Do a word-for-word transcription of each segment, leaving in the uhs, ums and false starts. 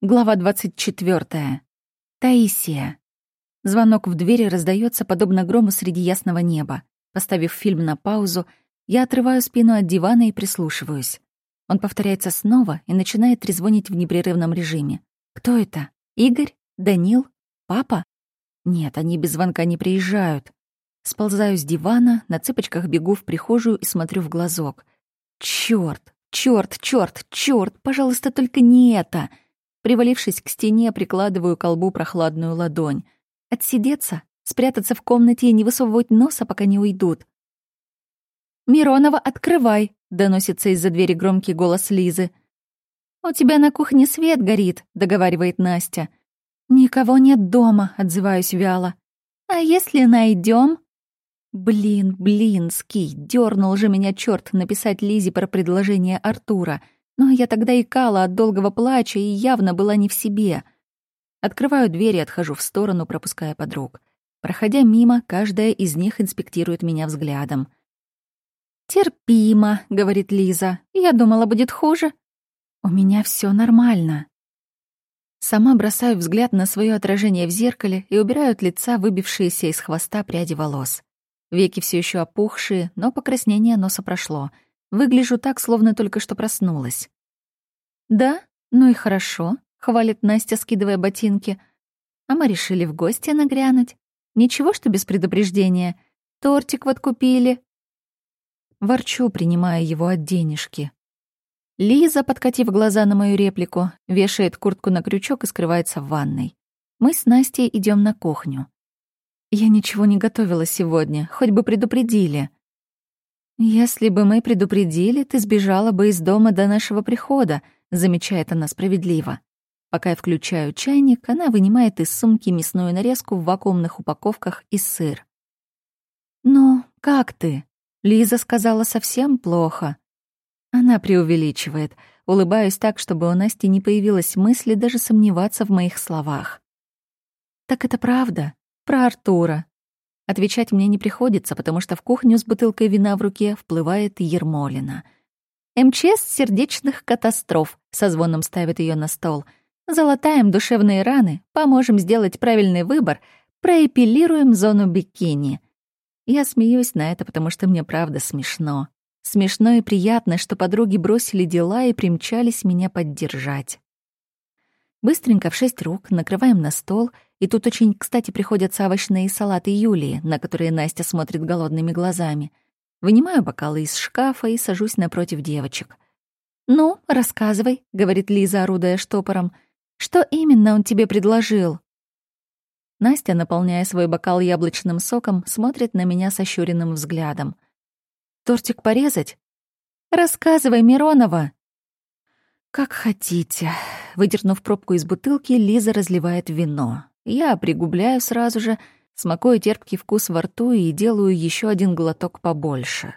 Глава двадцать четвёртая. Таисия. Звонок в двери раздаётся подобно грому среди ясного неба. Поставив фильм на паузу, я отрываю спину от дивана и прислушиваюсь. Он повторяется снова и начинает трезвонить в непрерывном режиме. Кто это? Игорь? Данил? Папа? Нет, они без звонка не приезжают. Сползаю с дивана, на цыпочках бегу в прихожую и смотрю в глазок. Чёрт, чёрт, чёрт, чёрт, пожалуйста, только не это! Привалившись к стене, прикладываю к колбу прохладную ладонь. Отсидеться, спрятаться в комнате и не высовывать носа, пока не уйдут. «Миронова, открывай!» — доносится из-за двери громкий голос Лизы. «У тебя на кухне свет горит», — договаривает Настя. «Никого нет дома», — отзываюсь вяло. «А если найдем? Блин, блинский, дернул же меня черт написать Лизе про предложение Артура. Но я тогда икала от долгого плача и явно была не в себе. Открываю дверь и отхожу в сторону, пропуская подруг. Проходя мимо, каждая из них инспектирует меня взглядом. «Терпимо», — говорит Лиза. «Я думала, будет хуже». «У меня все нормально». Сама бросаю взгляд на свое отражение в зеркале и убираю от лица выбившиеся из хвоста пряди волос. Веки все еще опухшие, но покраснение носа прошло. Выгляжу так, словно только что проснулась. «Да? Ну и хорошо», — хвалит Настя, скидывая ботинки. «А мы решили в гости нагрянуть. Ничего, что без предупреждения. Тортик вот купили». Ворчу, принимая его от денежки. Лиза, подкатив глаза на мою реплику, вешает куртку на крючок и скрывается в ванной. Мы с Настей идем на кухню. «Я ничего не готовила сегодня, хоть бы предупредили». «Если бы мы предупредили, ты сбежала бы из дома до нашего прихода», — замечает она справедливо. Пока я включаю чайник, она вынимает из сумки мясную нарезку в вакуумных упаковках и сыр. «Ну, как ты?» Лиза сказала совсем плохо. Она преувеличивает. Улыбаюсь так, чтобы у Насти не появилось мысли даже сомневаться в моих словах. «Так это правда? Про Артура?» Отвечать мне не приходится, потому что в кухню с бутылкой вина в руке вплывает Ермолина. «МЧС сердечных катастроф», — со звоном ставит ее на стол. «Залатаем душевные раны, поможем сделать правильный выбор, проэпилируем зону бикини». Я смеюсь на это, потому что мне правда смешно. Смешно и приятно, что подруги бросили дела и примчались меня поддержать. Быстренько в шесть рук накрываем на стол, и тут очень кстати приходятся овощные салаты Юлии, на которые Настя смотрит голодными глазами. Вынимаю бокалы из шкафа и сажусь напротив девочек. «Ну, рассказывай», — говорит Лиза, орудуя штопором. «Что именно он тебе предложил?» Настя, наполняя свой бокал яблочным соком, смотрит на меня с ощуренным взглядом. «Тортик порезать?» «Рассказывай, Миронова!» «Как хотите». Выдернув пробку из бутылки, Лиза разливает вино. Я пригубляю сразу же, смакую терпкий вкус во рту и делаю еще один глоток побольше.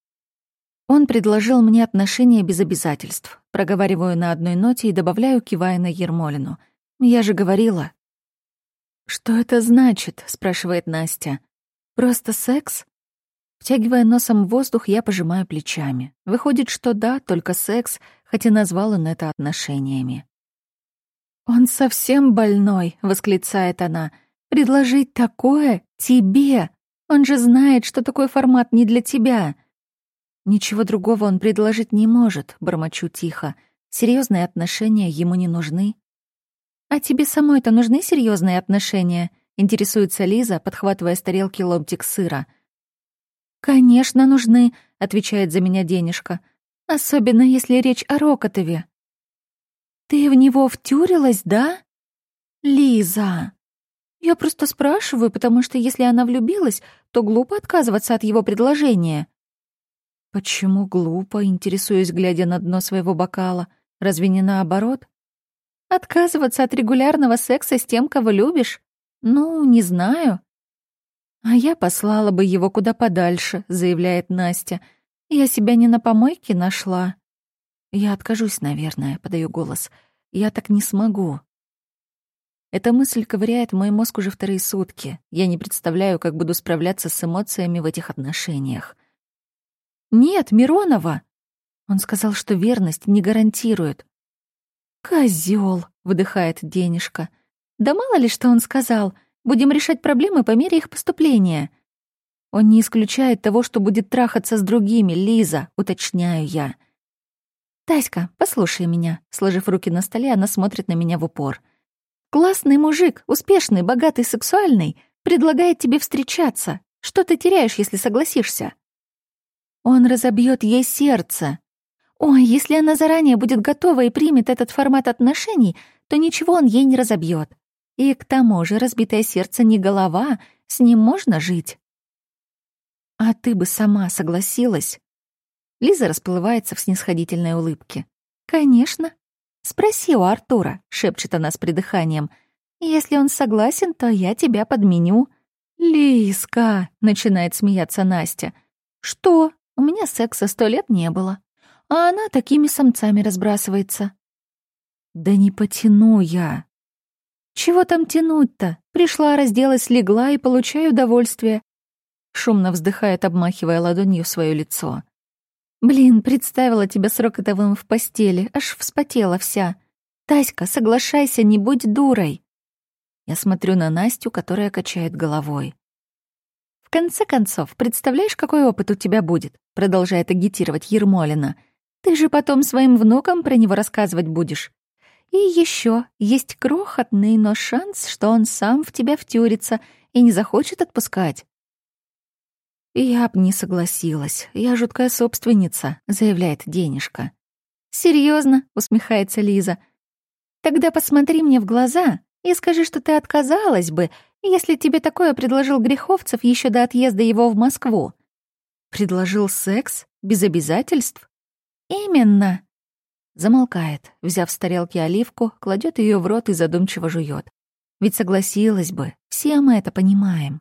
Он предложил мне отношения без обязательств. Проговариваю на одной ноте и добавляю, кивая на Ермолину. «Я же говорила». «Что это значит?» — спрашивает Настя. «Просто секс?» Втягивая носом воздух, я пожимаю плечами. Выходит, что да, только секс, хотя назвал он это отношениями. «Он совсем больной», — восклицает она. «Предложить такое тебе? Он же знает, что такой формат не для тебя». «Ничего другого он предложить не может», — бормочу тихо. «Серьезные отношения ему не нужны». «А тебе самой-то нужны серьезные отношения?» — интересуется Лиза, подхватывая с тарелки ломтик сыра. «Конечно, нужны», — отвечает за меня Денежка. «Особенно, если речь о Рокотове». «Ты в него втюрилась, да?» «Лиза!» «Я просто спрашиваю, потому что если она влюбилась, то глупо отказываться от его предложения». «Почему глупо?» — интересуюсь, глядя на дно своего бокала. «Разве не наоборот?» «Отказываться от регулярного секса с тем, кого любишь? Ну, не знаю». «А я послала бы его куда подальше», — заявляет Настя. «Я себя не на помойке нашла». «Я откажусь, наверное», — подаю голос. «Я так не смогу». Эта мысль ковыряет мой мозг уже вторые сутки. Я не представляю, как буду справляться с эмоциями в этих отношениях. «Нет, Миронова!» Он сказал, что верность не гарантирует. Козёл, выдыхает Денежка. Да мало ли, что он сказал. Будем решать проблемы по мере их поступления. Он не исключает того, что будет трахаться с другими, Лиза, уточняю я. Таська, послушай меня. Сложив руки на столе, она смотрит на меня в упор. Классный мужик, успешный, богатый, сексуальный, предлагает тебе встречаться. Что ты теряешь, если согласишься? Он разобьет ей сердце. Ой, если она заранее будет готова и примет этот формат отношений, то ничего он ей не разобьет. И к тому же разбитое сердце не голова, с ним можно жить. А ты бы сама согласилась? Лиза расплывается в снисходительной улыбке. Конечно. Спроси у Артура, шепчет она с придыханием. Если он согласен, то я тебя подменю. Лизка, начинает смеяться Настя. Что? У меня секса сто лет не было. А она такими самцами разбрасывается. Да не потяну я. Чего там тянуть-то? Пришла, разделась, легла и получаю удовольствие. Шумно вздыхает, обмахивая ладонью свое лицо. Блин, представила тебя с Рокотовым в постели, аж вспотела вся. Таська, соглашайся, не будь дурой. Я смотрю на Настю, которая качает головой. В конце концов, представляешь, какой опыт у тебя будет? Продолжает агитировать Ермолина. Ты же потом своим внукам про него рассказывать будешь. И еще есть крохотный, но шанс, что он сам в тебя втюрится и не захочет отпускать. «Я б не согласилась. Я жуткая собственница», — заявляет Денежка. «Серьезно?» — усмехается Лиза. «Тогда посмотри мне в глаза и скажи, что ты отказалась бы, если тебе такое предложил Греховцев еще до отъезда его в Москву». «Предложил секс? Без обязательств?» «Именно». Замолкает, взяв с тарелки оливку, кладет ее в рот и задумчиво жует. Ведь согласилась бы, все мы это понимаем.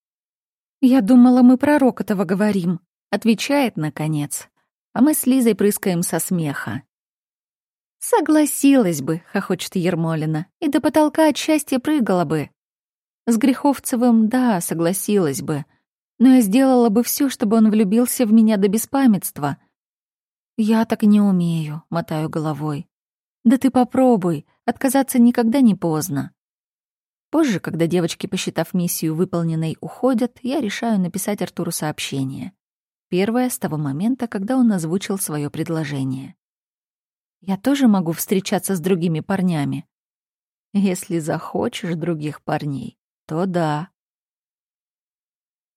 «Я думала, мы про Рокотова говорим», — отвечает, наконец. А мы с Лизой прыскаем со смеха. «Согласилась бы», — хохочет Ермолина, «и до потолка от счастья прыгала бы». С Греховцевым, да, согласилась бы, но я сделала бы все, чтобы он влюбился в меня до беспамятства. «Я так не умею», — мотаю головой. «Да ты попробуй, отказаться никогда не поздно». Позже, когда девочки, посчитав миссию выполненной, уходят, я решаю написать Артуру сообщение. Первое с того момента, когда он озвучил свое предложение. «Я тоже могу встречаться с другими парнями?» «Если захочешь других парней, то да»,